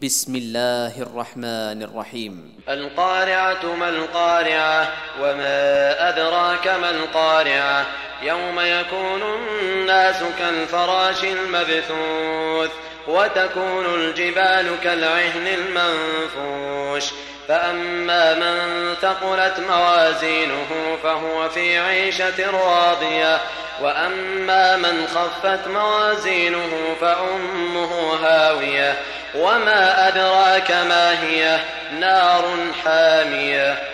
بسم الله الرحمن الرحيم. القارعة ما القارعة وما أدراك ما القارعة يوم يكون الناس كالفراش المبثوث وتكون الجبال كالعهن المنفوش فأما من ثقلت موازينه فهو في عيشة راضية وأما من خفت موازينه فأمه هاوية وما أدراك ما هي نار حامية.